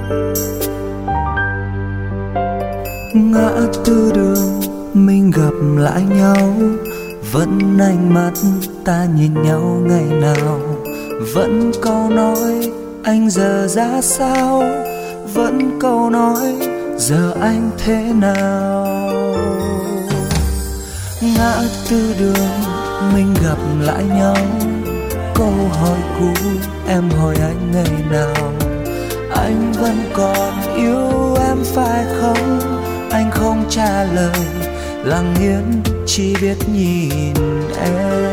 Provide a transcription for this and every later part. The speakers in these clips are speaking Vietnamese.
Ngã tư đường mình gặp lại nhau, vẫn ánh mắt ta nhìn nhau ngày nào. Vẫn câu nói anh giờ ra sao, vẫn câu nói giờ anh thế nào. Ngã tư đường mình gặp lại nhau, câu hỏi cũ em hỏi anh ngày nào. Anh vẫn còn yêu em phải không? Anh không trả lời, lặng yên chỉ biết nhìn em.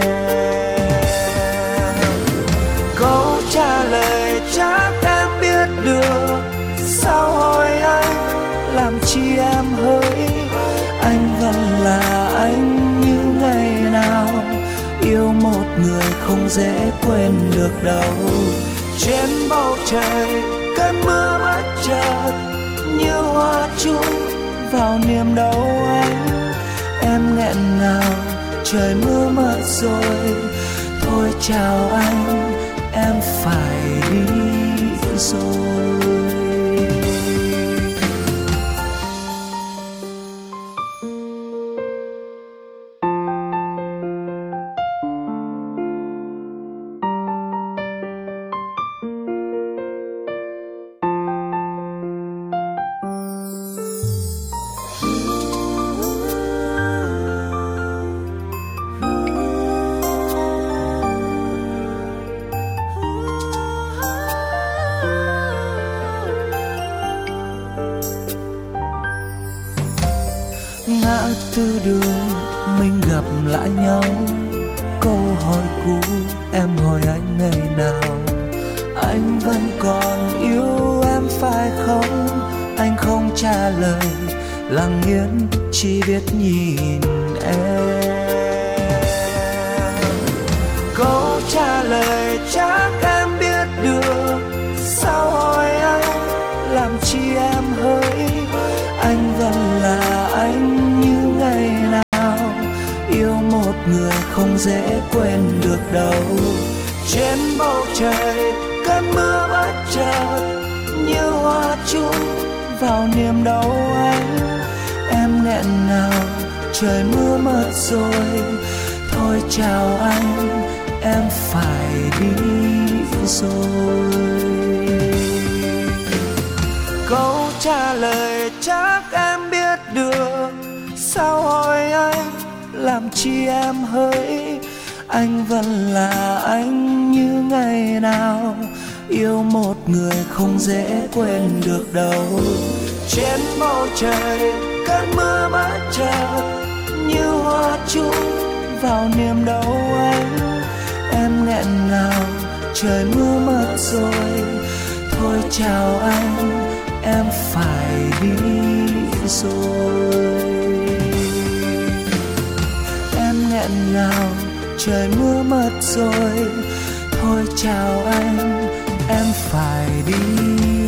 Câu trả lời chắc em biết được, sao hỏi anh làm chi em hỡi. Anh vẫn là anh như ngày nào, yêu một người không dễ quên được đâu. Trên bầu trời cơn mưa bất chợt như hoa chung vào niềm đau anh. Em nghẹn ngào trời mưa mất rồi, thôi chào anh em phải đi rồi. Ngã tư đường mình gặp lại nhau, câu hỏi cũ em hỏi anh ngày nào. Anh vẫn còn yêu em phải không? Anh không trả lời, lặng yên chỉ biết nhìn em. Câu trả lời chắc em biết được, sao hỏi anh làm chi em hỡi. Anh vẫn là anh như ngày nào, yêu một người không dễ quên được đâu. Trên bầu trời cơn mưa bất chợt như hoa chung vào niềm đau anh. Em nghẹn ngào trời mưa mất rồi, thôi chào anh em phải đi rồi. Câu trả lời chắc em biết được, sao hỏi anh làm chi em hỡi. Anh vẫn là anh như ngày nào, yêu một người không dễ quên được đâu. Trên bầu trời cơn mưa bất chợt như hoa chung vào niềm đau anh. Em nghẹn ngào trời mưa mất rồi, thôi chào anh em phải đi rồi. Em nghẹn ngào trời mưa mất rồi, thôi chào anh em phải đi.